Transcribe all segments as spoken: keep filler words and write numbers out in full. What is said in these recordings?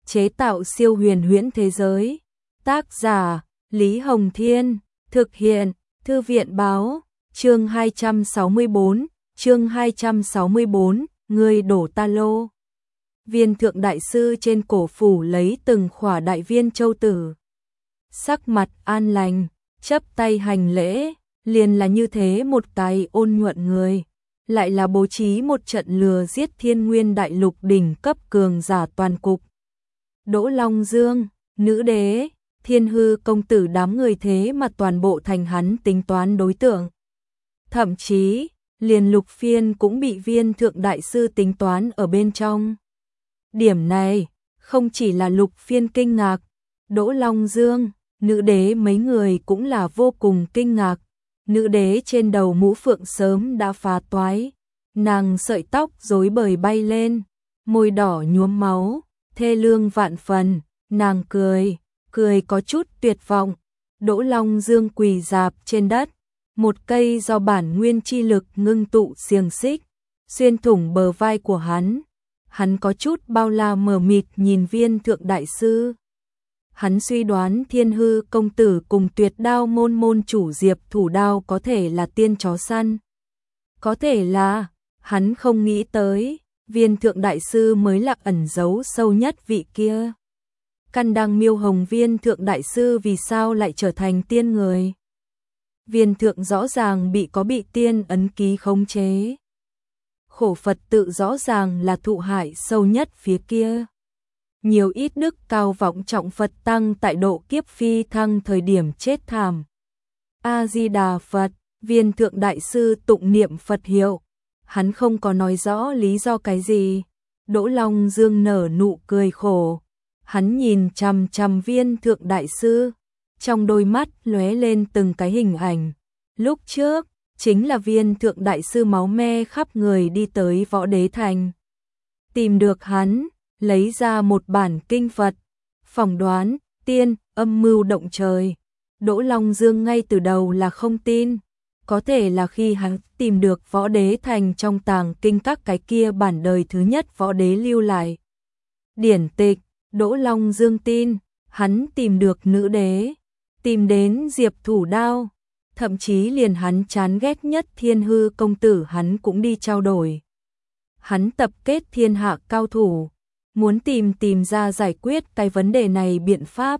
chế tạo siêu huyền huyễn thế giới. Tác giả Lý Hồng Thiên, thực hiện Thư viện Báo. Chương hai trăm sáu mươi tư, chương hai trăm sáu mươi tư, người đổ ta lô. Viên thượng đại sư trên cổ phủ lấy từng khỏa đại viên châu tử. Sắc mặt an lành, chắp tay hành lễ, liền là như thế một cái ôn nhuận người. Lại là bố trí một trận lừa giết thiên nguyên đại lục đỉnh cấp cường giả toàn cục. Đỗ Long Dương, nữ đế, Thiên Hư công tử đám người thế mà toàn bộ thành hắn tính toán đối tượng. Thậm chí, liền Lục Phiên cũng bị viên thượng đại sư tính toán ở bên trong. Điểm này, không chỉ là Lục Phiên kinh ngạc, Đỗ Long Dương, nữ đế mấy người cũng là vô cùng kinh ngạc. Nữ đế trên đầu mũ phượng sớm đã phá toái, nàng sợi tóc rối bời bay lên, môi đỏ nhuốm máu, thê lương vạn phần, nàng cười, cười có chút tuyệt vọng. Đỗ Long Dương quỳ rạp trên đất, một cây do bản nguyên chi lực ngưng tụ xiềng xích, xuyên thủng bờ vai của hắn. Hắn có chút bao la mờ mịt nhìn viên thượng đại sư. Hắn suy đoán Thiên Hư công tử cùng Tuyệt Đao môn môn chủ Diệp Thủ Đao có thể là tiên chó săn. Có thể là, hắn không nghĩ tới, viên thượng đại sư mới là ẩn giấu sâu nhất vị kia. Căn đăng miêu hồng viên thượng đại sư vì sao lại trở thành tiên người. Viên thượng rõ ràng bị có bị tiên ấn ký khống chế. Khổ Phật tự rõ ràng là thụ hại sâu nhất phía kia. Nhiều ít đức cao vọng trọng Phật tăng tại độ kiếp phi thăng thời điểm chết thảm. A-di-đà Phật, viên thượng đại sư tụng niệm Phật hiệu. Hắn không có nói rõ lý do cái gì. Đỗ Long Dương nở nụ cười khổ. Hắn nhìn chằm chằm viên thượng đại sư. Trong đôi mắt lóe lên từng cái hình ảnh. Lúc trước, chính là viên thượng đại sư máu me khắp người đi tới Võ Đế Thành. Tìm được hắn, lấy ra một bản kinh Phật, phỏng đoán, tiên, âm mưu động trời. Đỗ Long Dương ngay từ đầu là không tin, có thể là khi hắn tìm được Võ Đế Thành trong tàng kinh các cái kia bản đời thứ nhất Võ Đế lưu lại. Điển tịch, Đỗ Long Dương tin, hắn tìm được nữ đế, tìm đến Diệp Thủ Đao, thậm chí liền hắn chán ghét nhất Thiên Hư công tử hắn cũng đi trao đổi. Hắn tập kết thiên hạ cao thủ, muốn tìm tìm ra giải quyết cái vấn đề này biện pháp.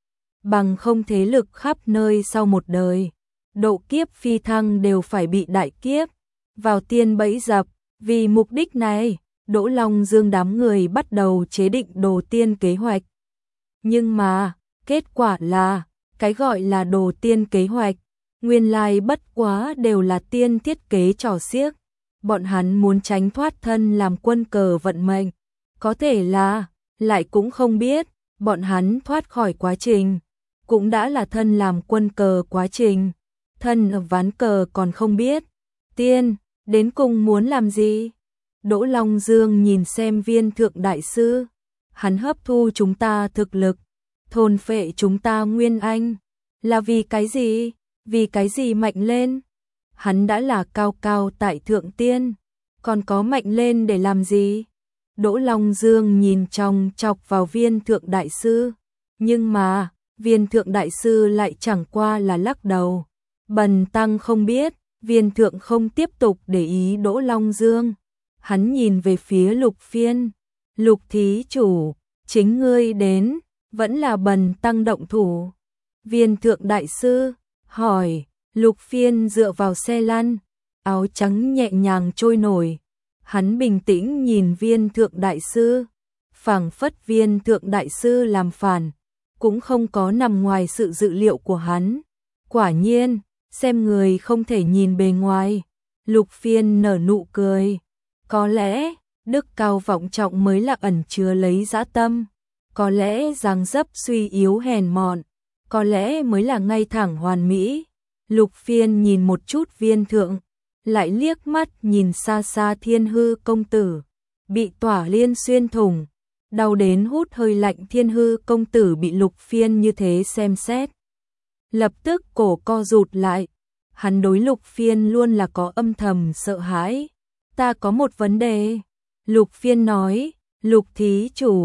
Bằng không thế lực khắp nơi sau một đời, độ kiếp phi thăng đều phải bị đại kiếp, vào tiên bẫy dập. Vì mục đích này, Đỗ Long Dương đám người bắt đầu chế định đồ tiên kế hoạch. Nhưng mà, kết quả là, cái gọi là đồ tiên kế hoạch, nguyên lai bất quá đều là tiên thiết kế trò xiếc. Bọn hắn muốn tránh thoát thân làm quân cờ vận mệnh. Có thể là, lại cũng không biết, bọn hắn thoát khỏi quá trình, cũng đã là thân làm quân cờ quá trình. Thân ở ván cờ còn không biết, tiên, đến cùng muốn làm gì? Đỗ Long Dương nhìn xem viên thượng đại sư, hắn hấp thu chúng ta thực lực, thôn phệ chúng ta nguyên anh, là vì cái gì? Vì cái gì mạnh lên? Hắn đã là cao cao tại thượng tiên, còn có mạnh lên để làm gì? Đỗ Long Dương nhìn trong chọc vào viên thượng đại sư, nhưng mà, viên thượng đại sư lại chẳng qua là lắc đầu. Bần tăng không biết, viên thượng không tiếp tục để ý Đỗ Long Dương. Hắn nhìn về phía Lục Phiên, Lục thí chủ, chính ngươi đến, vẫn là bần tăng động thủ. Viên thượng đại sư, hỏi, Lục Phiên dựa vào xe lăn, áo trắng nhẹ nhàng trôi nổi. Hắn bình tĩnh nhìn viên thượng đại sư, phảng phất viên thượng đại sư làm phản, cũng không có nằm ngoài sự dự liệu của hắn. Quả nhiên, xem người không thể nhìn bề ngoài. Lục Phiên nở nụ cười. Có lẽ, đức cao vọng trọng mới là ẩn chứa lấy dã tâm. Có lẽ dáng dấp suy yếu hèn mọn. Có lẽ mới là ngay thẳng hoàn mỹ. Lục Phiên nhìn một chút viên thượng, lại liếc mắt nhìn xa xa Thiên Hư công tử, bị tỏa liên xuyên thủng, đau đến hút hơi lạnh. Thiên Hư công tử bị Lục Phiên như thế xem xét, lập tức cổ co rụt lại. Hắn đối Lục Phiên luôn là có âm thầm sợ hãi. Ta có một vấn đề. Lục Phiên nói, Lục thí chủ,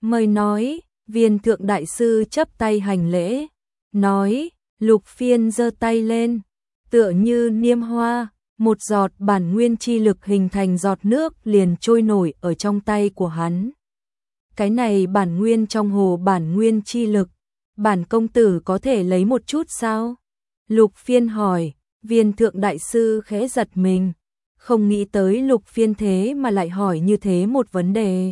Mời nói, viên thượng đại sư chấp tay hành lễ, nói, Lục Phiên giơ tay lên, tựa như niêm hoa, một giọt bản nguyên chi lực hình thành giọt nước liền trôi nổi ở trong tay của hắn. Cái này bản nguyên trong hồ bản nguyên chi lực, bản công tử có thể lấy một chút sao? Lục Phiên hỏi, viên thượng đại sư khẽ giật mình, không nghĩ tới Lục Phiên thế mà lại hỏi như thế một vấn đề.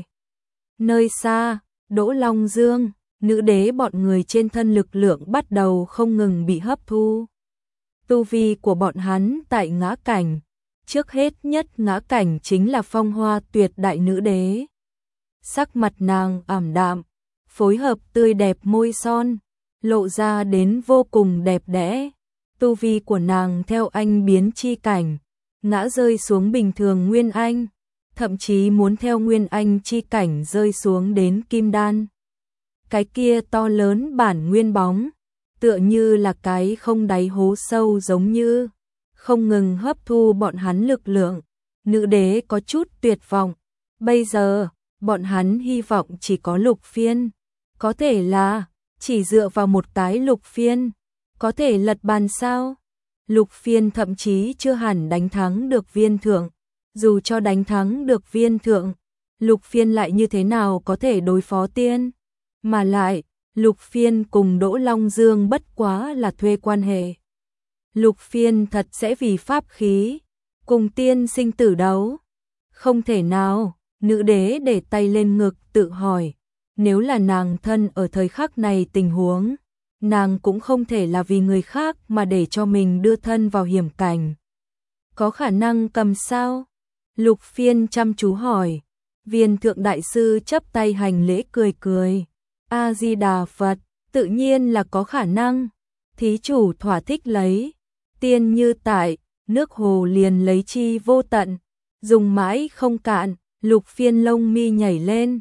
Nơi xa, Đỗ Long Dương, nữ đế bọn người trên thân lực lượng bắt đầu không ngừng bị hấp thu. Tu vi của bọn hắn tại ngã cảnh, trước hết nhất ngã cảnh chính là phong hoa tuyệt đại nữ đế. Sắc mặt nàng ảm đạm, phối hợp tươi đẹp môi son, lộ ra đến vô cùng đẹp đẽ. Tu vi của nàng theo anh biến chi cảnh, ngã rơi xuống bình thường nguyên anh, thậm chí muốn theo nguyên anh chi cảnh rơi xuống đến kim đan. Cái kia to lớn bản nguyên bóng, tựa như là cái không đáy hố sâu giống như, không ngừng hấp thu bọn hắn lực lượng. Nữ đế có chút tuyệt vọng, bây giờ, bọn hắn hy vọng chỉ có Lục Phiên, có thể là, chỉ dựa vào một cái Lục Phiên, có thể lật bàn sao? Lục Phiên thậm chí chưa hẳn đánh thắng được viên thượng, dù cho đánh thắng được viên thượng, Lục Phiên lại như thế nào có thể đối phó tiên, mà lại, Lục Phiên cùng Đỗ Long Dương bất quá là thuê quan hệ. Lục Phiên thật sẽ vì pháp khí, cùng tiên sinh tử đấu. Không thể nào, nữ đế để tay lên ngực tự hỏi, nếu là nàng thân ở thời khắc này tình huống, nàng cũng không thể là vì người khác mà để cho mình đưa thân vào hiểm cảnh. Có khả năng cầm sao? Lục Phiên chăm chú hỏi, viên thượng đại sư chấp tay hành lễ cười cười. A-di-đà Phật, tự nhiên là có khả năng. Thí chủ thỏa thích lấy, tiên như tại, nước hồ liền lấy chi vô tận, dùng mãi không cạn. Lục Phiên lông mi nhảy lên.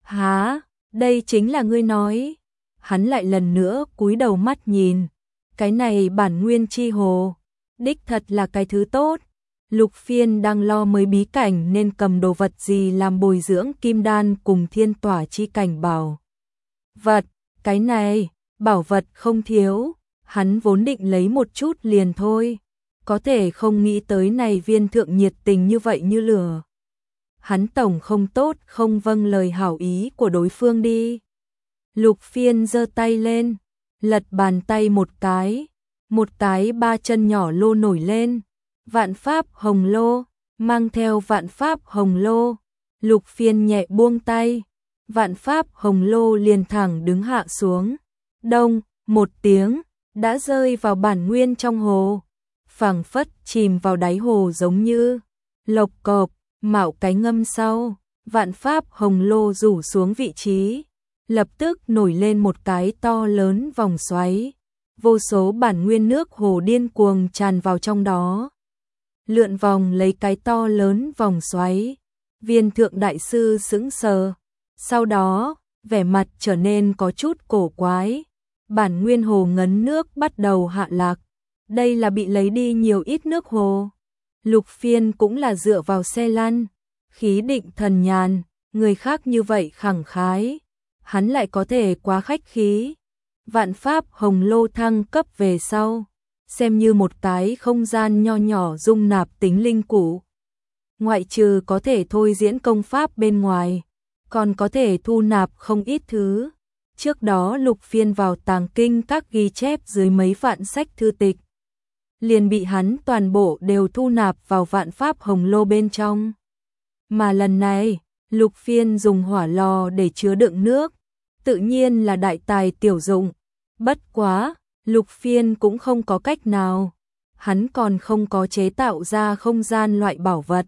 Hả, đây chính là ngươi nói. Hắn lại lần nữa cúi đầu mắt nhìn. Cái này bản nguyên chi hồ, đích thật là cái thứ tốt. Lục Phiên đang lo mới bí cảnh nên cầm đồ vật gì làm bồi dưỡng kim đan cùng thiên tỏa chi cảnh bảo vật. Cái này, bảo vật không thiếu, hắn vốn định lấy một chút liền thôi. Có thể không nghĩ tới này viên thượng nhiệt tình như vậy như lửa. Hắn tổng không tốt không vâng lời hảo ý của đối phương đi. Lục Phiên giơ tay lên, lật bàn tay một cái, một cái ba chân nhỏ lô nổi lên, vạn pháp hồng lô, mang theo vạn pháp hồng lô. Lục Phiên nhẹ buông tay, vạn pháp hồng lô liền thẳng đứng hạ xuống. Đông, một tiếng, đã rơi vào bản nguyên trong hồ, phảng phất chìm vào đáy hồ giống như lộc cộp. Mạo cái ngâm sau, vạn pháp hồng lô rủ xuống vị trí, lập tức nổi lên một cái to lớn vòng xoáy, vô số bản nguyên nước hồ điên cuồng tràn vào trong đó. Lượn vòng lấy cái to lớn vòng xoáy, viên thượng đại sư sững sờ, sau đó, vẻ mặt trở nên có chút cổ quái, bản nguyên hồ ngấn nước bắt đầu hạ lạc, đây là bị lấy đi nhiều ít nước hồ. Lục Phiên cũng là dựa vào xe lăn, khí định thần nhàn, người khác như vậy khẳng khái, hắn lại có thể quá khách khí. Vạn pháp hồng lô thăng cấp về sau, xem như một cái không gian nho nhỏ dung nạp tính linh cụ. Ngoại trừ có thể thôi diễn công pháp bên ngoài, còn có thể thu nạp không ít thứ. Trước đó Lục Phiên vào tàng kinh các ghi chép dưới mấy vạn sách thư tịch, liền bị hắn toàn bộ đều thu nạp vào vạn pháp hồng lô bên trong. Mà lần này, Lục Phiên dùng hỏa lò để chứa đựng nước, tự nhiên là đại tài tiểu dụng. Bất quá, Lục Phiên cũng không có cách nào, hắn còn không có chế tạo ra không gian loại bảo vật.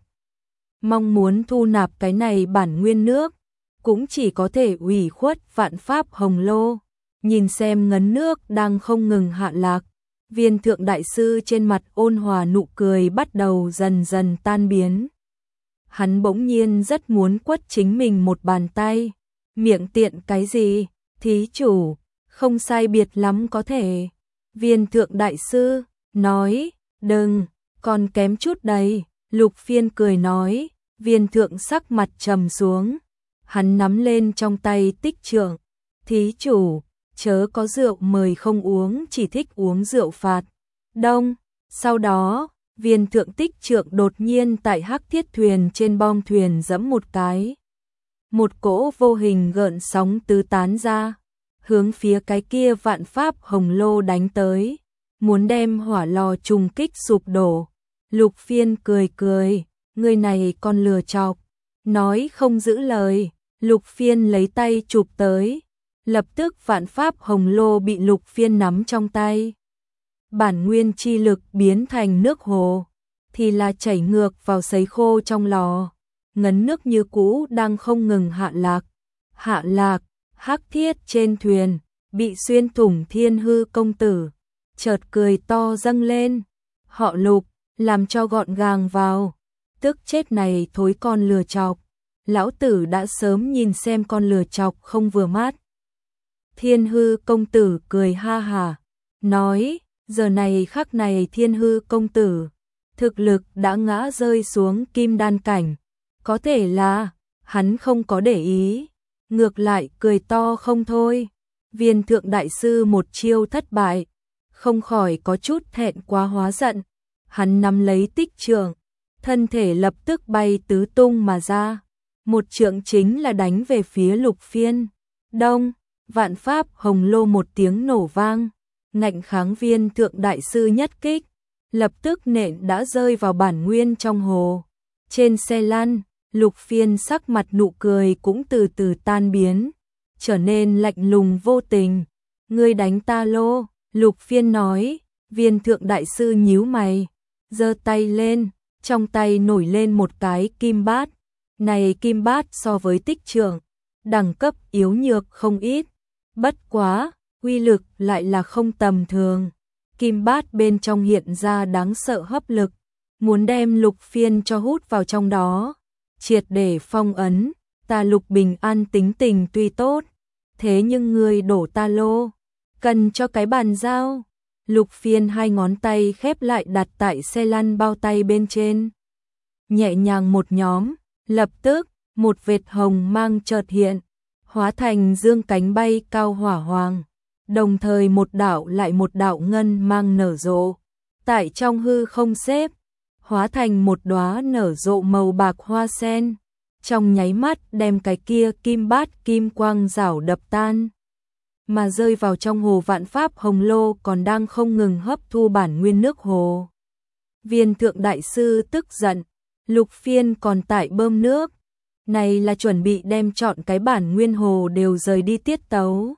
Mong muốn thu nạp cái này bản nguyên nước, cũng chỉ có thể ủy khuất vạn pháp hồng lô. Nhìn xem ngấn nước đang không ngừng hạ lạc, viên thượng đại sư trên mặt ôn hòa nụ cười bắt đầu dần dần tan biến. Hắn bỗng nhiên rất muốn quất chính mình một bàn tay. Miệng tiện cái gì, thí chủ, không sai biệt lắm có thể. Viên thượng đại sư, nói, đừng, còn kém chút đấy. Lục Phiên cười nói, viên thượng sắc mặt trầm xuống. Hắn nắm lên trong tay tích trượng, thí chủ, chớ có rượu mời không uống, chỉ thích uống rượu phạt. Đông, sau đó, viên thượng tích trượng đột nhiên tại hắc thiết thuyền trên bong thuyền giẫm một cái. Một cỗ vô hình gợn sóng tứ tán ra, hướng phía cái kia vạn pháp hồng lô đánh tới, muốn đem hỏa lò trùng kích sụp đổ. Lục Phiên cười cười, người này con lừa chọc, nói không giữ lời. Lục Phiên lấy tay chụp tới, lập tức vạn pháp hồng lô bị Lục Phiên nắm trong tay. Bản nguyên chi lực biến thành nước hồ, thì là chảy ngược vào sấy khô trong lò, ngấn nước như cũ đang không ngừng hạ lạc. Hạ lạc, hắc thiết trên thuyền, bị xuyên thủng Thiên Hư công tử, chợt cười to dâng lên, họ Lục, làm cho gọn gàng vào, tức chết này thối con lừa chọc, lão tử đã sớm nhìn xem con lừa chọc không vừa mắt. Thiên Hư công tử cười ha hà, nói, giờ này khắc này Thiên Hư công tử, thực lực đã ngã rơi xuống kim đan cảnh, có thể là, hắn không có để ý, ngược lại cười to không thôi. Viên thượng đại sư một chiêu thất bại, không khỏi có chút thẹn quá hóa giận, hắn nắm lấy tích trượng, thân thể lập tức bay tứ tung mà ra, một trượng chính là đánh về phía Lục Phiên. Đông, vạn pháp hồng lô một tiếng nổ vang, ngạnh kháng viên thượng đại sư nhất kích, lập tức nện đã rơi vào bản nguyên trong hồ. Trên xe lăn, Lục Phiên sắc mặt nụ cười cũng từ từ tan biến, trở nên lạnh lùng vô tình. Ngươi đánh ta lô, Lục Phiên nói. Viên thượng đại sư nhíu mày, giơ tay lên, trong tay nổi lên một cái kim bát. Này kim bát so với tích trượng, đẳng cấp yếu nhược không ít, bất quá, uy lực lại là không tầm thường. Kim bát bên trong hiện ra đáng sợ hấp lực, muốn đem Lục Phiên cho hút vào trong đó, triệt để phong ấn. Ta Lục Bình An tính tình tuy tốt, thế nhưng ngươi đổ ta lô, cần cho cái bàn giao. Lục Phiên hai ngón tay khép lại đặt tại xe lăn bao tay bên trên, nhẹ nhàng một nhóm, lập tức một vệt hồng mang chợt hiện, hóa thành dương cánh bay cao hỏa hoàng, đồng thời một đạo lại một đạo ngân mang nở rộ, tại trong hư không xếp, hóa thành một đóa nở rộ màu bạc hoa sen, trong nháy mắt đem cái kia kim bát kim quang rảo đập tan, mà rơi vào trong hồ vạn pháp hồng lô còn đang không ngừng hấp thu bản nguyên nước hồ. Viên thượng đại sư tức giận, Lục Phiên còn tại bơm nước, này là chuẩn bị đem chọn cái bản nguyên hồ đều rời đi tiết tấu.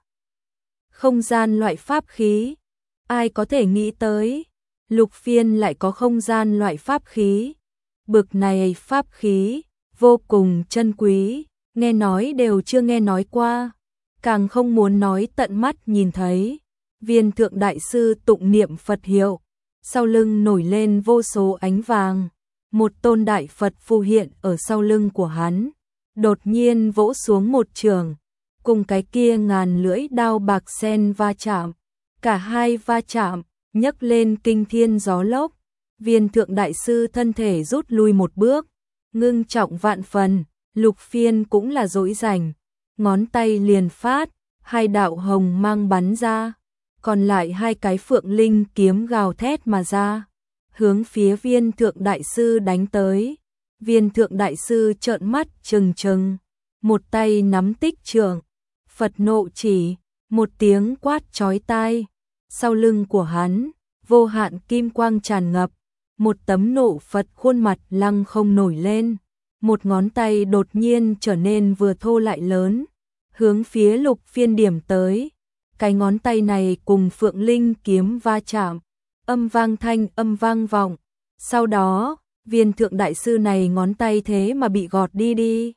Không gian loại pháp khí, ai có thể nghĩ tới, Lục Phiên lại có không gian loại pháp khí. Bực này pháp khí, vô cùng chân quý, nghe nói đều chưa nghe nói qua, càng không muốn nói tận mắt nhìn thấy. Viên thượng đại sư tụng niệm Phật hiệu, sau lưng nổi lên vô số ánh vàng, một tôn đại Phật phù hiện ở sau lưng của hắn, đột nhiên vỗ xuống một trường, cùng cái kia ngàn lưỡi đao bạc sen va chạm, cả hai va chạm, nhấc lên kinh thiên gió lốc. Viên thượng đại sư thân thể rút lui một bước, ngưng trọng vạn phần. Lục Phiên cũng là dỗi rảnh, ngón tay liền phát, hai đạo hồng mang bắn ra, còn lại hai cái phượng linh kiếm gào thét mà ra, hướng phía viên thượng đại sư đánh tới. Viên thượng đại sư trợn mắt trừng trừng, một tay nắm tích trượng, Phật nộ chỉ, một tiếng quát chói tai, sau lưng của hắn, vô hạn kim quang tràn ngập, một tấm nộ Phật khuôn mặt lăng không nổi lên, một ngón tay đột nhiên trở nên vừa thô lại lớn, hướng phía Lục Phiên điểm tới. Cái ngón tay này cùng phượng linh kiếm va chạm, âm vang thanh âm vang vọng, sau đó, viên thượng đại sư này ngón tay thế mà bị gọt đi đi.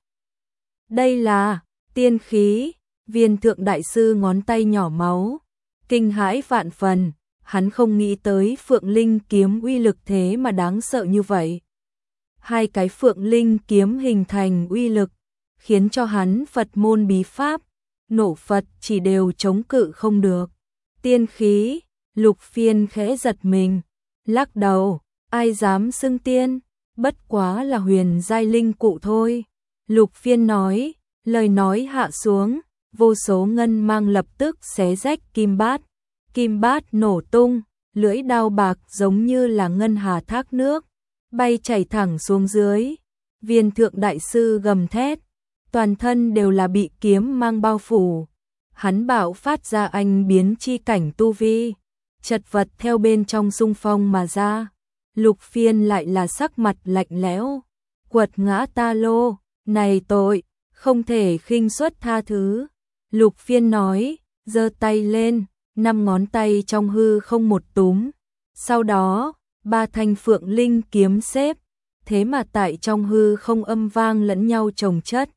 Đây là tiên khí. Viên thượng đại sư ngón tay nhỏ máu, kinh hãi vạn phần, hắn không nghĩ tới phượng linh kiếm uy lực thế mà đáng sợ như vậy. Hai cái phượng linh kiếm hình thành uy lực, khiến cho hắn Phật môn bí pháp, nổ Phật chỉ đều chống cự không được. Tiên khí, Lục Phiên khẽ giật mình, lắc đầu, ai dám xưng tiên, bất quá là huyền giai linh cụ thôi. Lục Phiên nói, Lời nói hạ xuống, vô số ngân mang lập tức xé rách kim bát. Kim bát nổ tung, lưỡi đao bạc giống như là ngân hà thác nước, bay chảy thẳng xuống dưới. Viên thượng đại sư gầm thét, toàn thân đều là bị kiếm mang bao phủ. Hắn bạo phát ra anh biến chi cảnh tu vi, chật vật theo bên trong xung phong mà ra. Lục Phiên lại là sắc mặt lạnh lẽo, quật ngã ta lô, này tội, không thể khinh suất tha thứ. Lục Phiên nói, giơ tay lên, năm ngón tay trong hư không một túm. Sau đó, ba thanh phượng linh kiếm xếp, thế mà tại trong hư không âm vang lẫn nhau chồng chất,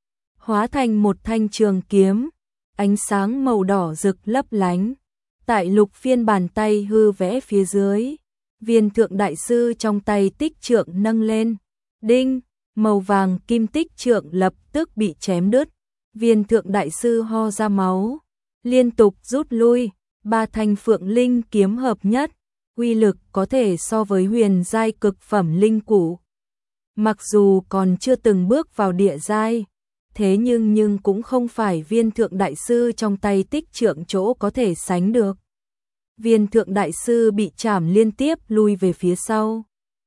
hóa thành một thanh trường kiếm, ánh sáng màu đỏ rực lấp lánh. Tại Lục Phiên bàn tay hư vẽ phía dưới, viên thượng đại sư trong tay tích trượng nâng lên, đinh, màu vàng kim tích trượng lập tức bị chém đứt. Viên thượng đại sư ho ra máu, liên tục rút lui. Ba thanh phượng linh kiếm hợp nhất, uy lực có thể so với huyền giai cực phẩm linh củ. Mặc dù còn chưa từng bước vào địa giai, thế nhưng nhưng cũng không phải viên thượng đại sư trong tay tích trượng chỗ có thể sánh được. Viên thượng đại sư bị chảm liên tiếp lui về phía sau.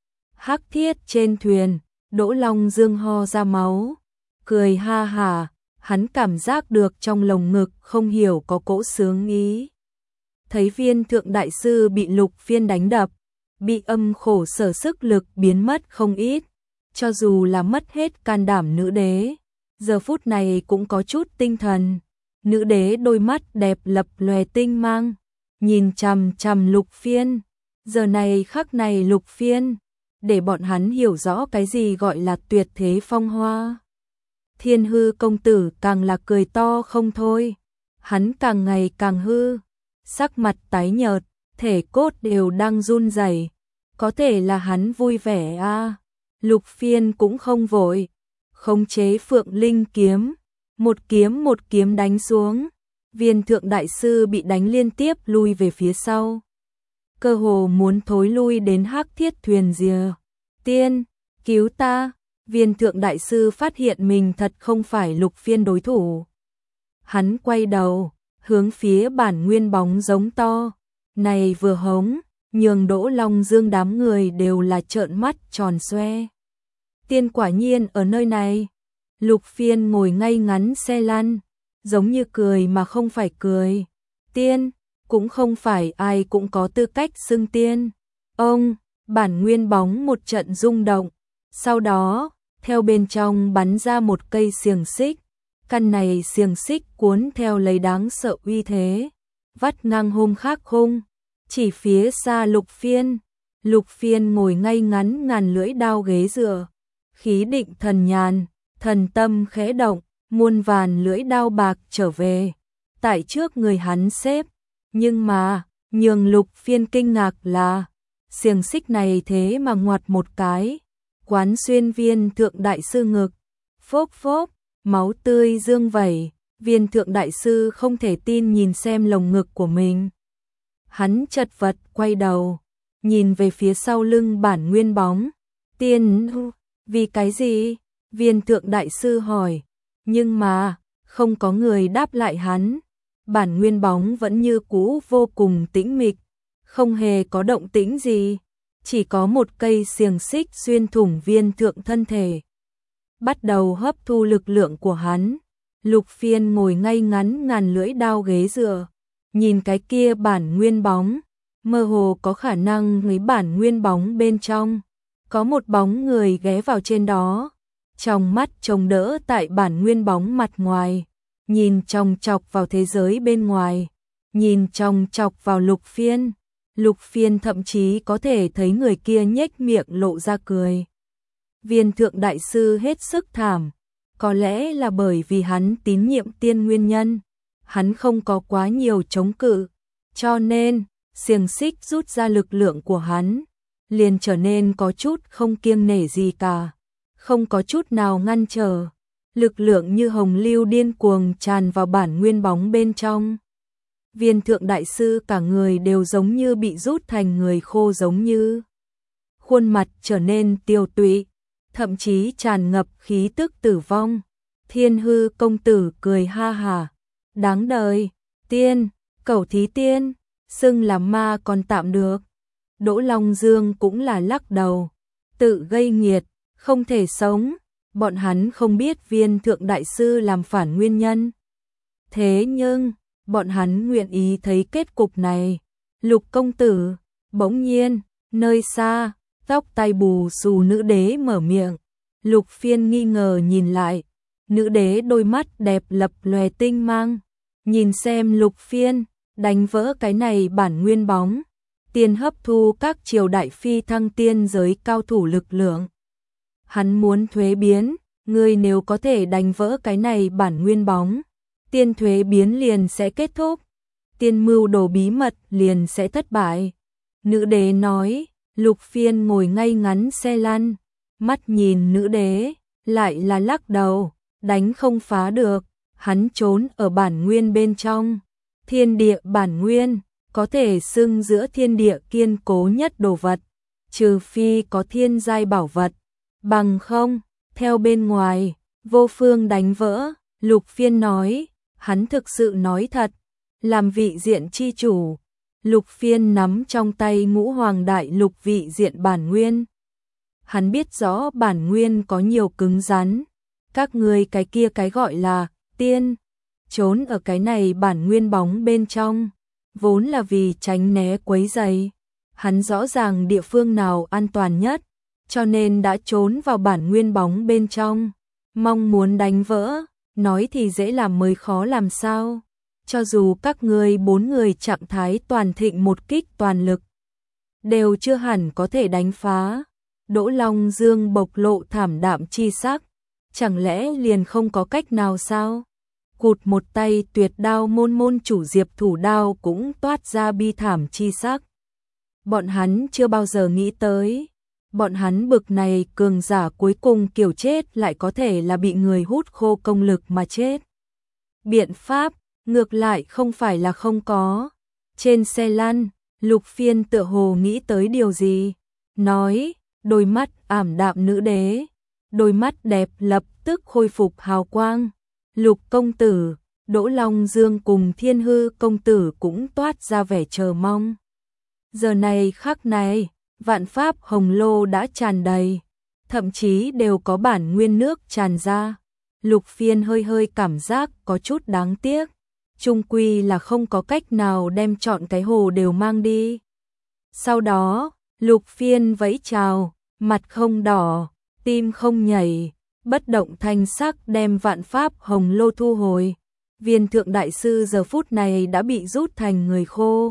Hắc thiết trên thuyền, Đỗ Long Dương ho ra máu, cười ha hả, hắn cảm giác được trong lồng ngực không hiểu có cỗ sướng ý. Thấy viên thượng đại sư bị Lục Phiên đánh đập, bị âm khổ sở sức lực biến mất không ít, cho dù là mất hết can đảm nữ đế, giờ phút này cũng có chút tinh thần. Nữ đế đôi mắt đẹp lập lòe tinh mang, nhìn chằm chằm Lục Phiên. Giờ này khắc này Lục Phiên, để bọn hắn hiểu rõ cái gì gọi là tuyệt thế phong hoa. Thiên Hư công tử càng là cười to không thôi, hắn càng ngày càng hư, sắc mặt tái nhợt, thể cốt đều đang run rẩy. Có thể là hắn vui vẻ a. À. Lục Phiên cũng không vội, khống chế phượng linh kiếm, một kiếm một kiếm đánh xuống. Viên thượng đại sư bị đánh liên tiếp lui về phía sau, cơ hồ muốn thối lui đến hắc thiết thuyền rìa. Tiên, cứu ta! Viên thượng đại sư phát hiện mình thật không phải Lục Phiên đối thủ. Hắn quay đầu, hướng phía bản nguyên bóng giống to. Này vừa hống, nhường Đỗ Long Dương đám người đều là trợn mắt tròn xoe. Tiên quả nhiên ở nơi này. Lục Phiên ngồi ngay ngắn xe lăn, giống như cười mà không phải cười. Tiên, cũng không phải ai cũng có tư cách xưng tiên. Ông, bản nguyên bóng một trận rung động. Sau đó, theo bên trong bắn ra một cây xiềng xích. Căn này xiềng xích cuốn theo lấy đáng sợ uy thế, vắt ngang hung khắc hung, chỉ phía xa Lục Phiên. Lục Phiên ngồi ngay ngắn ngàn lưỡi đao ghế dựa, khí định thần nhàn, thần tâm khẽ động, muôn vàn lưỡi đao bạc trở về, tại trước người hắn xếp. Nhưng mà, nhường Lục Phiên kinh ngạc là, xiềng xích này thế mà ngoặt một cái, quán xuyên viên thượng đại sư ngực, phốp phốp, máu tươi dương vẩy. Viên thượng đại sư không thể tin nhìn xem lồng ngực của mình. Hắn chật vật quay đầu, nhìn về phía sau lưng bản nguyên bóng. Tiên, vì cái gì? Viên thượng đại sư hỏi. Nhưng mà, không có người đáp lại hắn. Bản nguyên bóng vẫn như cũ vô cùng tĩnh mịch, không hề có động tĩnh gì. Chỉ có một cây xiềng xích xuyên thủng viên thượng thân thể, bắt đầu hấp thu lực lượng của hắn. Lục Phiên ngồi ngay ngắn ngàn lưỡi đao ghế dựa, nhìn cái kia bản nguyên bóng, mơ hồ có khả năng người bản nguyên bóng bên trong có một bóng người ghé vào trên đó, trong mắt trông đỡ tại bản nguyên bóng mặt ngoài, nhìn chòng chọc vào thế giới bên ngoài, nhìn chòng chọc vào Lục Phiên. Lục Phiên thậm chí có thể thấy người kia nhếch miệng lộ ra cười. Viên thượng đại sư hết sức thảm, có lẽ là bởi vì hắn tín nhiệm tiên nguyên nhân, hắn không có quá nhiều chống cự, cho nên xiềng xích rút ra lực lượng của hắn, liền trở nên có chút không kiêng nể gì cả, không có chút nào ngăn trở, lực lượng như hồng lưu điên cuồng tràn vào bản nguyên bóng bên trong. Viên thượng đại sư cả người đều giống như bị rút thành người khô giống như. Khuôn mặt trở nên tiêu tụy, thậm chí tràn ngập khí tức tử vong. Thiên Hư công tử cười ha hả, đáng đời, tiên, cẩu thí tiên, xưng là ma còn tạm được. Đỗ Long Dương cũng là lắc đầu, tự gây nghiệt, không thể sống, bọn hắn không biết Viên Thượng Đại Sư làm phản nguyên nhân. Thế nhưng, bọn hắn nguyện ý thấy kết cục này. Lục công tử, bỗng nhiên, nơi xa, tóc tai bù xù nữ đế mở miệng. Lục Phiên nghi ngờ nhìn lại, nữ đế đôi mắt đẹp lập lòe tinh mang, nhìn xem Lục Phiên, đánh vỡ cái này bản nguyên bóng, tiên hấp thu các triều đại phi thăng tiên giới cao thủ lực lượng. Hắn muốn thuế biến, ngươi nếu có thể đánh vỡ cái này bản nguyên bóng, tiên thuế biến liền sẽ kết thúc, tiên mưu đồ bí mật liền sẽ thất bại. Nữ đế nói. Lục Phiên ngồi ngay ngắn xe lăn, mắt nhìn nữ đế, lại là lắc đầu, đánh không phá được, hắn trốn ở bản nguyên bên trong. Thiên địa bản nguyên, có thể xưng giữa thiên địa kiên cố nhất đồ vật, trừ phi có thiên giai bảo vật, bằng không, theo bên ngoài, vô phương đánh vỡ. Lục Phiên nói, hắn thực sự nói thật, làm vị diện chi chủ. Lục Phiên nắm trong tay ngũ hoàng đại lục vị diện bản nguyên. Hắn biết rõ bản nguyên có nhiều cứng rắn, các người cái kia cái gọi là tiên, trốn ở cái này bản nguyên bóng bên trong, vốn là vì tránh né quấy rầy. Hắn rõ ràng địa phương nào an toàn nhất, cho nên đã trốn vào bản nguyên bóng bên trong, mong muốn đánh vỡ, nói thì dễ làm mới khó làm sao. Cho dù các ngươi bốn người trạng thái toàn thịnh một kích toàn lực, đều chưa hẳn có thể đánh phá. Đỗ Long Dương bộc lộ thảm đạm chi sắc, chẳng lẽ liền không có cách nào sao? Cụt một tay tuyệt đao môn môn chủ Diệp Thủ Đao cũng toát ra bi thảm chi sắc. Bọn hắn chưa bao giờ nghĩ tới, bọn hắn bực này cường giả cuối cùng kiểu chết lại có thể là bị người hút khô công lực mà chết. Biện pháp ngược lại không phải là không có. Trên xe lăn, Lục Phiên tựa hồ nghĩ tới điều gì, nói, đôi mắt ảm đạm nữ đế, đôi mắt đẹp lập tức khôi phục hào quang. Lục công tử, Đỗ Long Dương cùng Thiên Hư công tử cũng toát ra vẻ chờ mong. Giờ này khắc này, vạn pháp hồng lô đã tràn đầy, thậm chí đều có bản nguyên nước tràn ra. Lục Phiên hơi hơi cảm giác có chút đáng tiếc, chung quy là không có cách nào đem trọn cái hồ đều mang đi. Sau đó, Lục Phiên vẫy chào, mặt không đỏ, tim không nhảy, bất động thanh sắc đem vạn pháp hồng lô thu hồi. Viên Thượng Đại Sư giờ phút này đã bị rút thành người khô.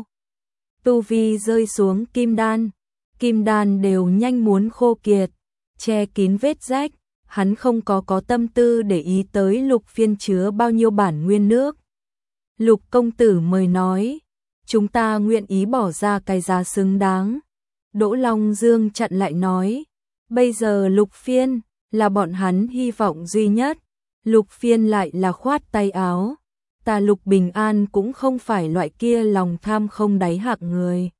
Tu vi rơi xuống kim đan, kim đan đều nhanh muốn khô kiệt, che kín vết rách, hắn không có có tâm tư để ý tới Lục Phiên chứa bao nhiêu bản nguyên nước. Lục công tử mời nói, chúng ta nguyện ý bỏ ra cái giá xứng đáng. Đỗ Long Dương chặn lại nói, bây giờ Lục Phiên là bọn hắn hy vọng duy nhất. Lục Phiên lại là khoát tay áo, ta Lục Bình An cũng không phải loại kia lòng tham không đáy hạng người.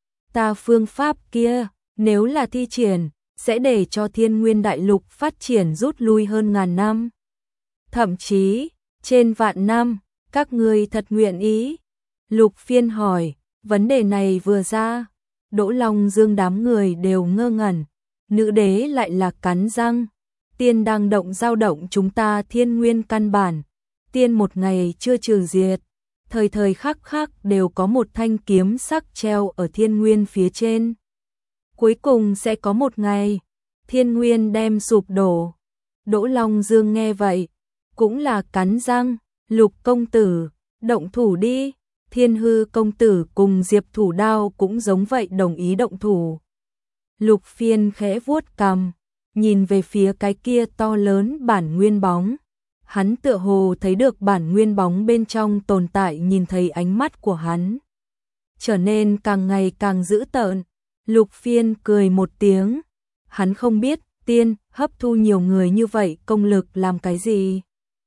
Ta phương pháp kia, nếu là thi triển, sẽ để cho Thiên Nguyên Đại Lục phát triển rút lui hơn ngàn năm. Thậm chí, trên vạn năm, các ngươi thật nguyện ý? Lục Phiên hỏi, vấn đề này vừa ra, Đỗ Long Dương đám người đều ngơ ngẩn, nữ đế lại là cắn răng, tiên đang động dao động chúng ta thiên nguyên căn bản, tiên một ngày chưa trừ diệt, thời thời khắc khắc đều có một thanh kiếm sắc treo ở thiên nguyên phía trên. Cuối cùng sẽ có một ngày, thiên nguyên đem sụp đổ. Đỗ Long Dương nghe vậy, cũng là cắn răng, Lục công tử, động thủ đi. Thiên Hư công tử cùng Diệp Thủ Đao cũng giống vậy đồng ý động thủ. Lục Phiên khẽ vuốt cằm, nhìn về phía cái kia to lớn bản nguyên bóng. Hắn tựa hồ thấy được bản nguyên bóng bên trong tồn tại, nhìn thấy ánh mắt của hắn trở nên càng ngày càng dữ tợn. Lục Phiên cười một tiếng, hắn không biết tiên hấp thu nhiều người như vậy công lực làm cái gì.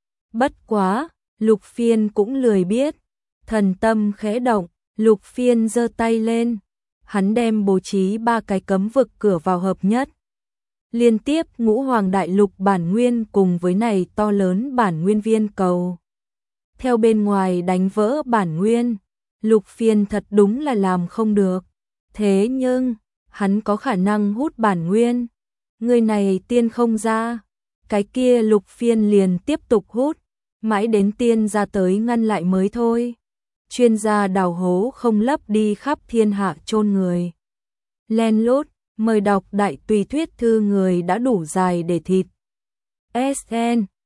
Bất quá, Lục Phiên cũng lười biết. Thần tâm khẽ động, Lục Phiên giơ tay lên, hắn đem bố trí ba cái cấm vực cửa vào hợp nhất. Liên tiếp ngũ hoàng đại lục bản nguyên cùng với này to lớn bản nguyên viên cầu. Theo bên ngoài đánh vỡ bản nguyên, Lục Phiên thật đúng là làm không được. Thế nhưng, hắn có khả năng hút bản nguyên. Người này tiên không ra. Cái kia Lục Phiên liền tiếp tục hút, mãi đến tiên ra tới ngăn lại mới thôi. Chuyên gia đào hố không lấp đi khắp thiên hạ chôn người. Len lút, mời đọc đại tùy thuyết thư người đã đủ dài để thịt. ét en